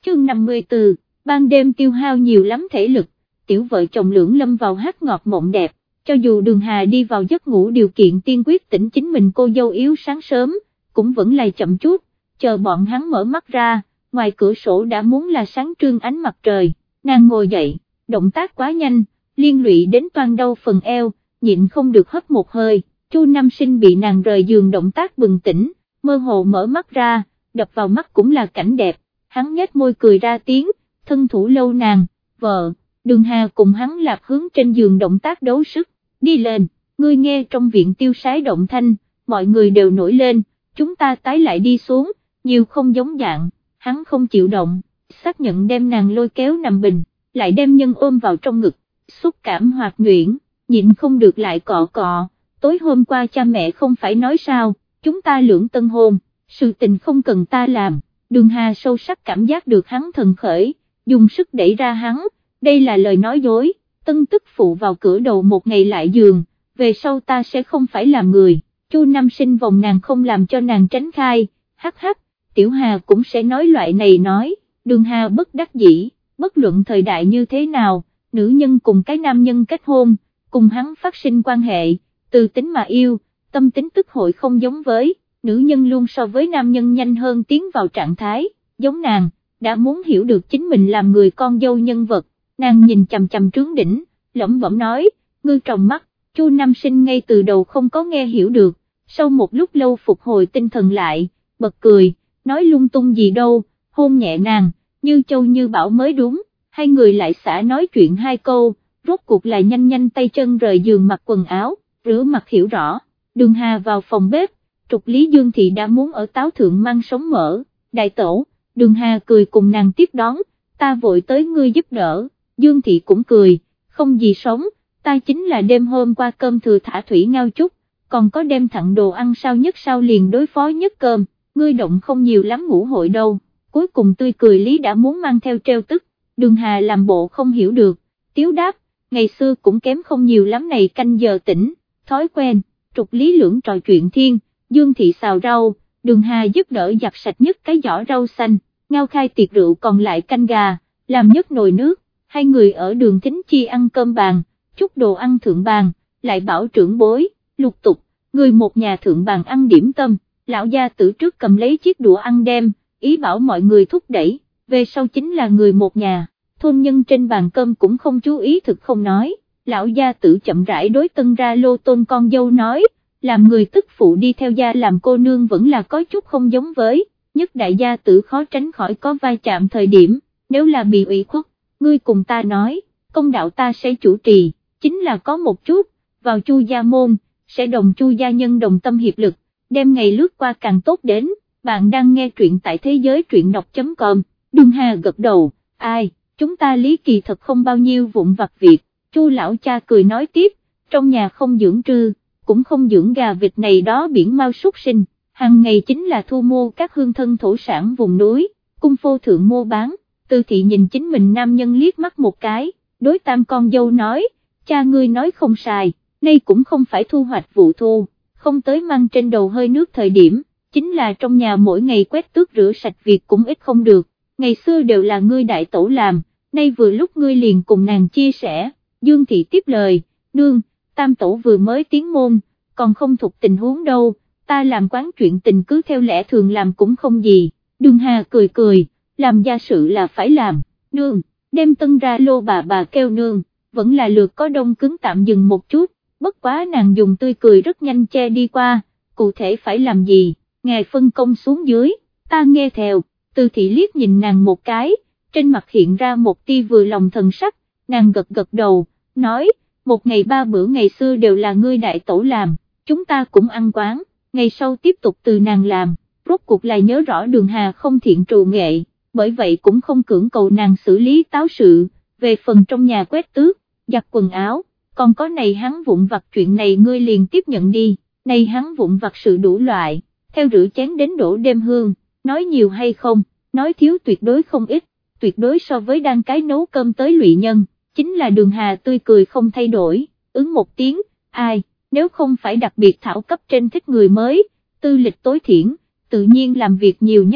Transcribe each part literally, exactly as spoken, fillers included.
chương năm mươi tư, ban đêm tiêu hao nhiều lắm thể lực, tiểu vợ chồng Lưỡng lâm vào hát ngọt mộng đẹp, cho dù Đường Hà đi vào giấc ngủ điều kiện tiên quyết tỉnh chính mình cô dâu yếu sáng sớm, cũng vẫn là chậm chút, chờ bọn hắn mở mắt ra, ngoài cửa sổ đã muốn là sáng trương ánh mặt trời, nàng ngồi dậy, động tác quá nhanh, liên lụy đến toan đau phần eo, nhịn không được hấp một hơi, Chu Nam Sinh bị nàng rời giường động tác bừng tỉnh, mơ hồ mở mắt ra, đập vào mắt cũng là cảnh đẹp, hắn nhếch môi cười ra tiếng, thân thủ lâu nàng, vợ, Đường Hà cùng hắn lạp hướng trên giường động tác đấu sức, đi lên, ngươi nghe trong viện tiêu sái động thanh, mọi người đều nổi lên, chúng ta tái lại đi xuống, nhiều không giống dạng, hắn không chịu động, xác nhận đem nàng lôi kéo nằm bình, lại đem nhân ôm vào trong ngực, xúc cảm hoạt nhuyễn, nhịn không được lại cọ cọ, tối hôm qua cha mẹ không phải nói sao, chúng ta lưỡng tân hôn, sự tình không cần ta làm, Đường Hà sâu sắc cảm giác được hắn thần khởi, dùng sức đẩy ra hắn, đây là lời nói dối, tân tức phụ vào cửa đầu một ngày lại giường, về sau ta sẽ không phải làm người, Chu Nam Sinh vòng nàng không làm cho nàng tránh khai, hắc hắc, Tiểu Hà cũng sẽ nói loại này nói, Đường Hà bất đắc dĩ, bất luận thời đại như thế nào, nữ nhân cùng cái nam nhân kết hôn, cùng hắn phát sinh quan hệ, từ tính mà yêu, tâm tính tức hội không giống với, nữ nhân luôn so với nam nhân nhanh hơn tiến vào trạng thái, giống nàng, đã muốn hiểu được chính mình làm người con dâu nhân vật, nàng nhìn chằm chằm trướng đỉnh, lẩm bẩm nói, ngươi tròng mắt, Chu Nam Sinh ngay từ đầu không có nghe hiểu được, sau một lúc lâu phục hồi tinh thần lại, bật cười, nói lung tung gì đâu, hôn nhẹ nàng, như châu như bảo mới đúng, hai người lại xả nói chuyện hai câu, rốt cuộc lại nhanh nhanh tay chân rời giường mặc quần áo, rửa mặt hiểu rõ, Đường Hà vào phòng bếp, trục Lý Dương Thị đã muốn ở táo thượng mang sống mỡ, đại tổ, Đường Hà cười cùng nàng tiếp đón, ta vội tới ngươi giúp đỡ, Dương Thị cũng cười, không gì sống, ta chính là đêm hôm qua cơm thừa thả thủy ngao chút, còn có đem thặng đồ ăn sao nhất sao liền đối phó nhất cơm, ngươi động không nhiều lắm ngủ hội đâu, cuối cùng tươi cười Lý đã muốn mang theo treo tức, Đường Hà làm bộ không hiểu được, tiếu đáp, ngày xưa cũng kém không nhiều lắm này canh giờ tỉnh, thói quen, trục Lý lưỡng trò chuyện thiên, Dương Thị xào rau, Đường Hà giúp đỡ giặt sạch nhất cái giỏ rau xanh, ngao khai tiệc rượu còn lại canh gà, làm nhất nồi nước, hai người ở Đường Thính Chi ăn cơm bàn, chút đồ ăn thượng bàn, lại bảo trưởng bối, lục tục, người một nhà thượng bàn ăn điểm tâm, lão gia tử trước cầm lấy chiếc đũa ăn đem, ý bảo mọi người thúc đẩy, về sau chính là người một nhà, thôn nhân trên bàn cơm cũng không chú ý thực không nói, lão gia tử chậm rãi đối tân ra lô tôn con dâu nói, làm người tức phụ đi theo gia làm cô nương vẫn là có chút không giống với, nhất đại gia tử khó tránh khỏi có vai chạm thời điểm, nếu là bị ủy khuất, ngươi cùng ta nói, công đạo ta sẽ chủ trì, chính là có một chút, vào Chu gia môn, sẽ đồng Chu gia nhân đồng tâm hiệp lực, đem ngày lướt qua càng tốt đến, bạn đang nghe truyện tại thế giới truyện đọc com, Đường Hà gật đầu, ai, chúng ta lý kỳ thật không bao nhiêu vụn vặt việc, Chu lão cha cười nói tiếp, trong nhà không dưỡng trư, cũng không dưỡng gà vịt này đó biển mau súc sinh, hàng ngày chính là thu mua các hương thân thổ sản vùng núi, cung phô thượng mua bán, Tư Thị nhìn chính mình nam nhân liếc mắt một cái, đối tam con dâu nói, cha ngươi nói không sai, nay cũng không phải thu hoạch vụ thu, không tới mang trên đầu hơi nước thời điểm, chính là trong nhà mỗi ngày quét tước rửa sạch việc cũng ít không được, ngày xưa đều là ngươi đại tổ làm, nay vừa lúc ngươi liền cùng nàng chia sẻ, Dương Thị tiếp lời, nương, tam tổ vừa mới tiến môn, còn không thuộc tình huống đâu, ta làm quán chuyện tình cứ theo lẽ thường làm cũng không gì, Đường Hà cười cười, làm gia sự là phải làm, nương, đem tân ra lô bà bà kêu nương, vẫn là lượt có đông cứng tạm dừng một chút, bất quá nàng dùng tươi cười rất nhanh che đi qua, cụ thể phải làm gì, ngài phân công xuống dưới, ta nghe theo, Tư Thị liếc nhìn nàng một cái, trên mặt hiện ra một tia vừa lòng thần sắc, nàng gật gật đầu, nói, một ngày ba bữa ngày xưa đều là ngươi đại tổ làm, chúng ta cũng ăn quán, ngày sau tiếp tục từ nàng làm, rốt cuộc lại nhớ rõ Đường Hà không thiện trù nghệ, bởi vậy cũng không cưỡng cầu nàng xử lý táo sự, về phần trong nhà quét tước, giặt quần áo, còn có này hắn vụn vặt chuyện này ngươi liền tiếp nhận đi, này hắn vụn vặt sự đủ loại, theo rửa chén đến đổ đêm hương, nói nhiều hay không, nói thiếu tuyệt đối không ít, tuyệt đối so với đang cái nấu cơm tới lụy nhân, chính là Đường Hà tươi cười không thay đổi, ứng một tiếng, ai, nếu không phải đặc biệt thảo cấp trên thích người mới, tư lịch tối thiển, tự nhiên làm việc nhiều nhất,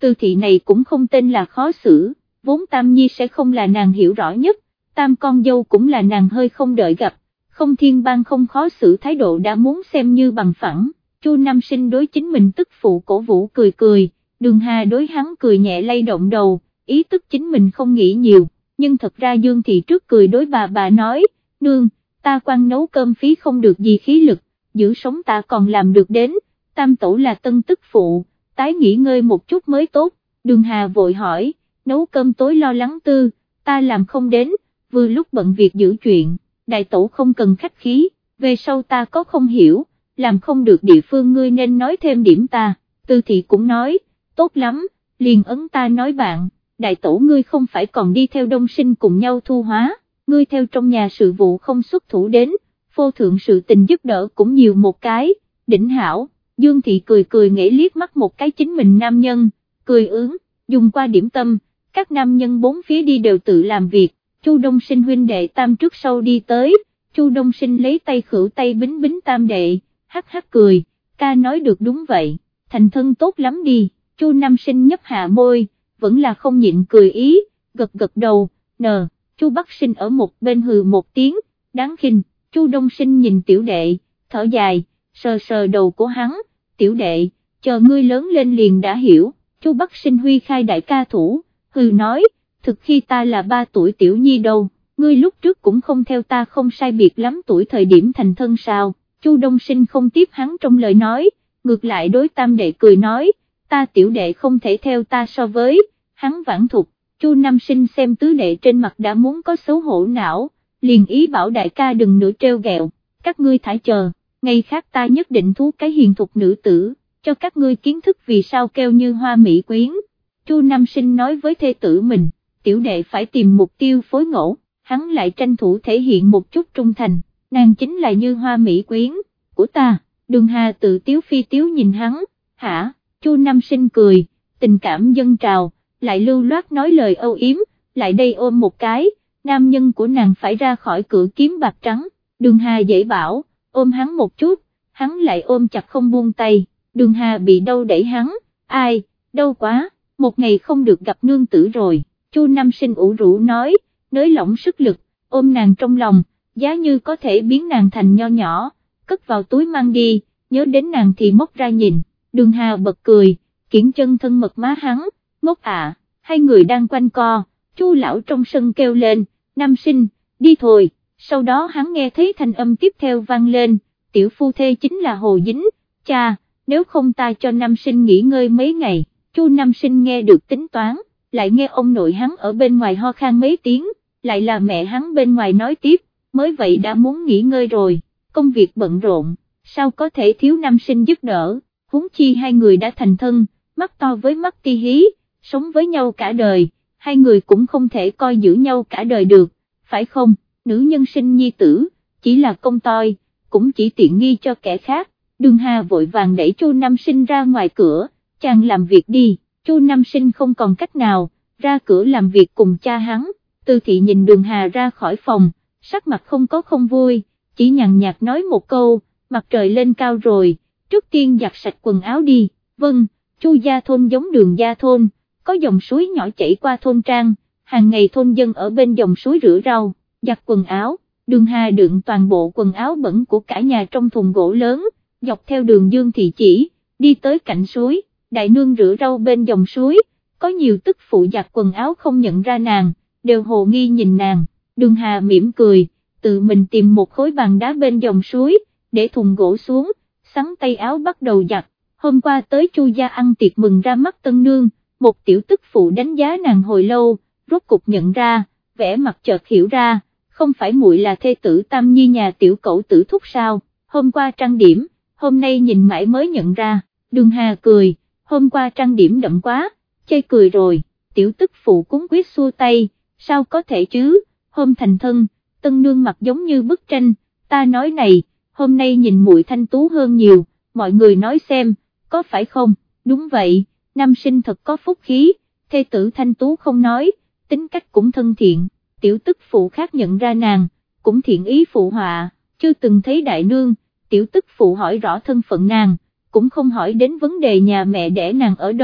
Tư thị này cũng không tên là khó xử, vốn Tam Nhi sẽ không là nàng hiểu rõ nhất, Tam con dâu cũng là nàng hơi không đợi gặp, không thiên bang không khó xử thái độ đã muốn xem như bằng phẳng. Chu Nam Sinh đối chính mình tức phụ cổ vũ cười cười, Đường Hà đối hắn cười nhẹ lay động đầu, ý tức chính mình không nghĩ nhiều, nhưng thật ra Dương Thị trước cười đối bà bà nói, nương, ta quan nấu cơm phí không được gì khí lực, giữ sống ta còn làm được đến, Tam tổ là tân tức phụ, tái nghỉ ngơi một chút mới tốt. Đường Hà vội hỏi, nấu cơm tối lo lắng tư, ta làm không đến, vừa lúc bận việc giữ chuyện, đại tổ không cần khách khí, về sau ta có không hiểu, làm không được địa phương ngươi nên nói thêm điểm ta. Tư thị cũng nói, tốt lắm, liền ấn ta nói bạn, đại tổ ngươi không phải còn đi theo Đông Sinh cùng nhau thu hóa, ngươi theo trong nhà sự vụ không xuất thủ đến, phô thượng sự tình giúp đỡ cũng nhiều một cái, đỉnh hảo. Dương Thị cười cười nghễ liếc mắt một cái chính mình nam nhân, cười ướng, dùng qua điểm tâm, các nam nhân bốn phía đi đều tự làm việc, Chu Đông Sinh huynh đệ tam trước sau đi tới, Chu Đông Sinh lấy tay khử tay bính bính tam đệ, hắc hắc cười, ca nói được đúng vậy, thành thân tốt lắm đi. Chu Nam Sinh nhấp hạ môi, vẫn là không nhịn cười ý, gật gật đầu, nờ, Chu Bắc Sinh ở một bên hừ một tiếng, đáng khinh. Chu Đông Sinh nhìn tiểu đệ, thở dài, sờ sờ đầu của hắn, tiểu đệ, chờ ngươi lớn lên liền đã hiểu. Chu Bắc Sinh huy khai đại ca thủ, hừ nói, thực khi ta là ba tuổi tiểu nhi đâu, ngươi lúc trước cũng không theo ta không sai biệt lắm tuổi thời điểm thành thân sao. Chu Đông Sinh không tiếp hắn trong lời nói, ngược lại đối tam đệ cười nói, ta tiểu đệ không thể theo ta so với, hắn vãn thục. Chu Nam Sinh xem tứ đệ trên mặt đã muốn có xấu hổ não, liền ý bảo đại ca đừng nữa treo gẹo, các ngươi thả chờ, ngày khác ta nhất định thú cái hiền thục nữ tử, cho các ngươi kiến thức vì sao kêu như hoa mỹ quyến. Chu Nam Sinh nói với thê tử mình, tiểu đệ phải tìm mục tiêu phối ngẫu, hắn lại tranh thủ thể hiện một chút trung thành, nàng chính là như hoa mỹ quyến của ta. Đường Hà tự tiếu phi tiếu nhìn hắn, hả? Chu Nam Sinh cười, tình cảm dâng trào, lại lưu loát nói lời âu yếm, lại đây ôm một cái, nam nhân của nàng phải ra khỏi cửa kiếm bạc trắng. Đường Hà dễ bảo, ôm hắn một chút, hắn lại ôm chặt không buông tay. Đường Hà bị đau đẩy hắn, ai, đau quá, một ngày không được gặp nương tử rồi. Chu Nam Sinh ủ rũ nói, nới lỏng sức lực, ôm nàng trong lòng, giá như có thể biến nàng thành nho nhỏ, cất vào túi mang đi, nhớ đến nàng thì móc ra nhìn. Đường Hà bật cười, kiển chân thân mật má hắn, ngốc à. Hai người đang quanh co, Chu lão trong sân kêu lên, Nam Sinh, đi thôi. Sau đó hắn nghe thấy thanh âm tiếp theo vang lên, tiểu phu thê chính là Hồ Dính, cha, nếu không ta cho Nam Sinh nghỉ ngơi mấy ngày. Chu Nam Sinh nghe được tính toán, lại nghe ông nội hắn ở bên ngoài ho khan mấy tiếng, lại là mẹ hắn bên ngoài nói tiếp, mới vậy đã muốn nghỉ ngơi rồi, công việc bận rộn, sao có thể thiếu Nam Sinh giúp đỡ, huống chi hai người đã thành thân, mắt to với mắt ti hí, sống với nhau cả đời, hai người cũng không thể coi giữ nhau cả đời được, phải không? Nữ nhân sinh nhi tử, chỉ là công toi, cũng chỉ tiện nghi cho kẻ khác. Đường Hà vội vàng đẩy Chu Nam Sinh ra ngoài cửa, chàng làm việc đi. Chu Nam Sinh không còn cách nào, ra cửa làm việc cùng cha hắn. Tư thị nhìn Đường Hà ra khỏi phòng, sắc mặt không có không vui, chỉ nhàn nhạt nói một câu, mặt trời lên cao rồi, trước tiên giặt sạch quần áo đi. Vâng. Chu gia thôn giống Đường gia thôn, có dòng suối nhỏ chảy qua thôn trang, hàng ngày thôn dân ở bên dòng suối rửa rau, giặt quần áo. Đường Hà đựng toàn bộ quần áo bẩn của cả nhà trong thùng gỗ lớn, dọc theo đường Dương Thị chỉ, đi tới cạnh suối. Đại nương rửa rau bên dòng suối, có nhiều tức phụ giặt quần áo không nhận ra nàng, đều hồ nghi nhìn nàng. Đường Hà mỉm cười, tự mình tìm một khối bàn đá bên dòng suối, để thùng gỗ xuống, sắn tay áo bắt đầu giặt. Hôm qua tới Chu gia ăn tiệc mừng ra mắt tân nương, một tiểu tức phụ đánh giá nàng hồi lâu, rốt cục nhận ra, vẻ mặt chợt hiểu ra, không phải muội là thê tử Tam Nhi nhà tiểu cẩu tử thúc sao, hôm qua trang điểm, hôm nay nhìn mãi mới nhận ra. Đường Hà cười, hôm qua trang điểm đậm quá, chê cười rồi. Tiểu tức phụ cúng quyết xua tay, sao có thể chứ, hôm thành thân, tân nương mặt giống như bức tranh, ta nói này, hôm nay nhìn muội thanh tú hơn nhiều, mọi người nói xem, có phải không? Đúng vậy, Nam Sinh thật có phúc khí, thê tử thanh tú không nói, tính cách cũng thân thiện. Tiểu tức phụ khác nhận ra nàng, cũng thiện ý phụ họa, chưa từng thấy đại nương. Tiểu tức phụ hỏi rõ thân phận nàng, cũng không hỏi đến vấn đề nhà mẹ đẻ nàng ở đâu,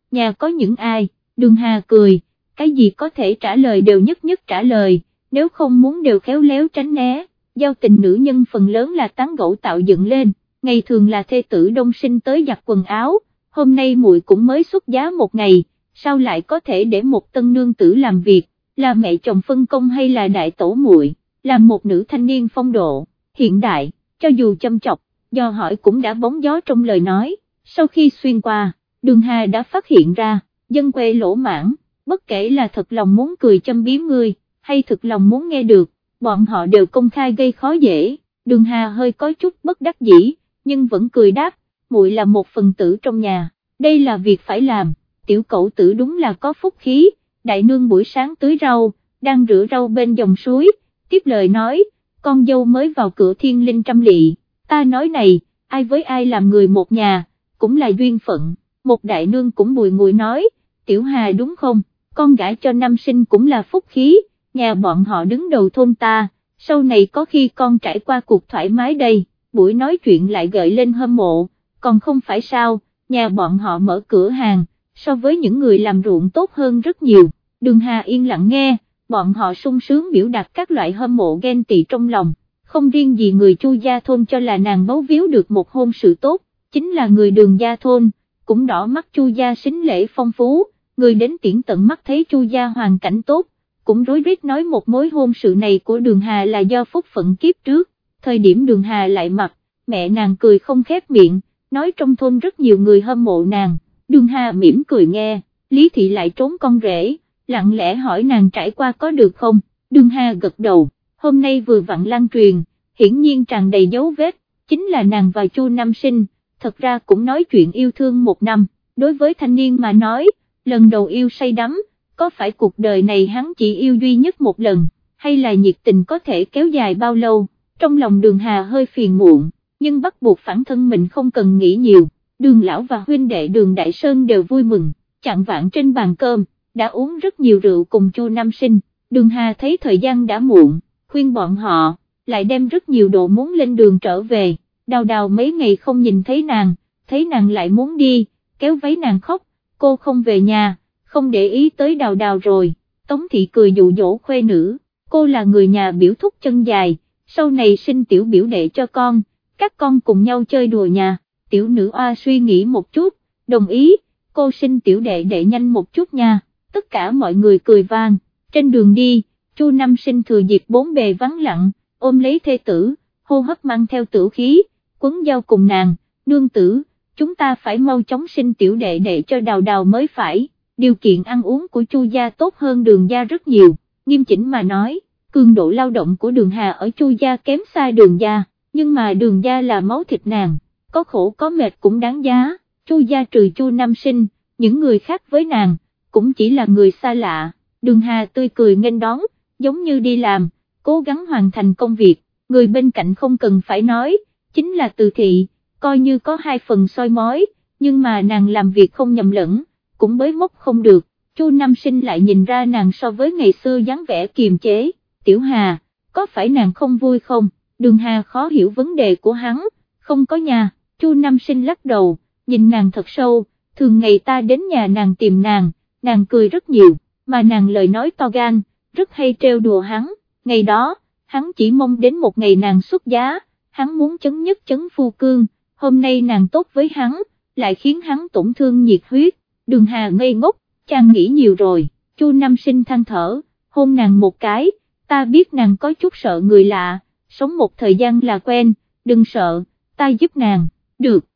nhà có những ai, Đường Hà cười, cái gì có thể trả lời đều nhất nhất trả lời, nếu không muốn đều khéo léo tránh né, giao tình nữ nhân phần lớn là tán gẫu tạo dựng lên, ngày thường là thê tử đông sinh tới giặt quần áo, hôm nay muội cũng mới xuất giá một ngày, sao lại có thể để một tân nương tử làm việc, là mẹ chồng phân công hay là đại tổ muội, là một nữ thanh niên phong độ, hiện đại, cho dù châm chọc, do hỏi cũng đã bóng gió trong lời nói, sau khi xuyên qua, Đường Hà đã phát hiện ra, dân quê lỗ mãn, bất kể là thật lòng muốn cười châm biếm ngươi, hay thực lòng muốn nghe được, bọn họ đều công khai gây khó dễ, Đường Hà hơi có chút bất đắc dĩ, nhưng vẫn cười đáp, muội là một phần tử trong nhà, đây là việc phải làm, tiểu cẩu tử đúng là có phúc khí, đại nương buổi sáng tưới rau, đang rửa rau bên dòng suối, tiếp lời nói, con dâu mới vào cửa thiên linh trăm lỵ, ta nói này, ai với ai làm người một nhà, cũng là duyên phận, một đại nương cũng bùi ngùi nói, tiểu Hà đúng không, con gả cho nam sinh cũng là phúc khí, nhà bọn họ đứng đầu thôn ta, sau này có khi con trải qua cuộc thoải mái đây, buổi nói chuyện lại gợi lên hâm mộ, còn không phải sao, nhà bọn họ mở cửa hàng, so với những người làm ruộng tốt hơn rất nhiều, Đường Hà yên lặng nghe, bọn họ sung sướng biểu đạt các loại hâm mộ ghen tị trong lòng, không riêng gì người Chu gia thôn cho là nàng bấu víu được một hôn sự tốt, chính là người Đường gia thôn, cũng đỏ mắt Chu gia sính lễ phong phú, người đến tiễn tận mắt thấy Chu gia hoàn cảnh tốt, cũng rối rít nói một mối hôn sự này của Đường Hà là do phúc phận kiếp trước, thời điểm Đường Hà lại mặt, mẹ nàng cười không khép miệng, nói trong thôn rất nhiều người hâm mộ nàng, Đường Hà mỉm cười nghe, Lý Thị lại trốn con rể, lặng lẽ hỏi nàng trải qua có được không, Đường Hà gật đầu, hôm nay vừa vặn lan truyền, hiển nhiên tràn đầy dấu vết, chính là nàng và Chu Nam Sinh, thật ra cũng nói chuyện yêu thương một năm, đối với thanh niên mà nói, lần đầu yêu say đắm, có phải cuộc đời này hắn chỉ yêu duy nhất một lần, hay là nhiệt tình có thể kéo dài bao lâu, trong lòng Đường Hà hơi phiền muộn, nhưng bắt buộc bản thân mình không cần nghĩ nhiều, Đường lão và huynh đệ Đường Đại Sơn đều vui mừng, chạng vạng trên bàn cơm, đã uống rất nhiều rượu cùng Chu Nam Sinh, Đường Hà thấy thời gian đã muộn, khuyên bọn họ, lại đem rất nhiều đồ muốn lên đường trở về, Đào Đào mấy ngày không nhìn thấy nàng, thấy nàng lại muốn đi, kéo váy nàng khóc, cô không về nhà, không để ý tới Đào Đào rồi, Tống Thị cười dụ dỗ khuê nữ, cô là người nhà biểu thúc chân dài, sau này sinh tiểu biểu đệ cho con, các con cùng nhau chơi đùa nhà, tiểu nữ oa suy nghĩ một chút, đồng ý, cô sinh tiểu đệ đệ nhanh một chút nha, tất cả mọi người cười vang, trên đường đi, Chu Nam Sinh thừa dịp bốn bề vắng lặng, ôm lấy thê tử, hô hấp mang theo tử khí, quấn giao cùng nàng, nương tử, chúng ta phải mau chóng sinh tiểu đệ đệ cho Đào Đào mới phải, điều kiện ăn uống của Chu gia tốt hơn Đường gia rất nhiều, nghiêm chỉnh mà nói, cường độ lao động của Đường Hà ở Chu gia kém xa Đường gia, nhưng mà Đường gia là máu thịt nàng, có khổ có mệt cũng đáng giá, Chu gia trừ Chu Nam Sinh, những người khác với nàng, cũng chỉ là người xa lạ, Đường Hà tươi cười nghênh đón, giống như đi làm, cố gắng hoàn thành công việc, người bên cạnh không cần phải nói, chính là Từ Thị, coi như có hai phần soi mói, nhưng mà nàng làm việc không nhầm lẫn, cũng bới móc không được, Chu Nam Sinh lại nhìn ra nàng so với ngày xưa dáng vẻ kiềm chế, Tiểu Hà, có phải nàng không vui không, Đường Hà khó hiểu vấn đề của hắn, không có nhà, Chu Nam Sinh lắc đầu, nhìn nàng thật sâu, thường ngày ta đến nhà nàng tìm nàng, nàng cười rất nhiều, mà nàng lời nói to gan, rất hay trêu đùa hắn, ngày đó, hắn chỉ mong đến một ngày nàng xuất giá, hắn muốn chấn nhất chấn phu cương, hôm nay nàng tốt với hắn, lại khiến hắn tổn thương nhiệt huyết, Đường Hà ngây ngốc, chàng nghĩ nhiều rồi, Chu Nam Sinh than thở, hôn nàng một cái, ta biết nàng có chút sợ người lạ, sống một thời gian là quen, đừng sợ, ta giúp nàng, được,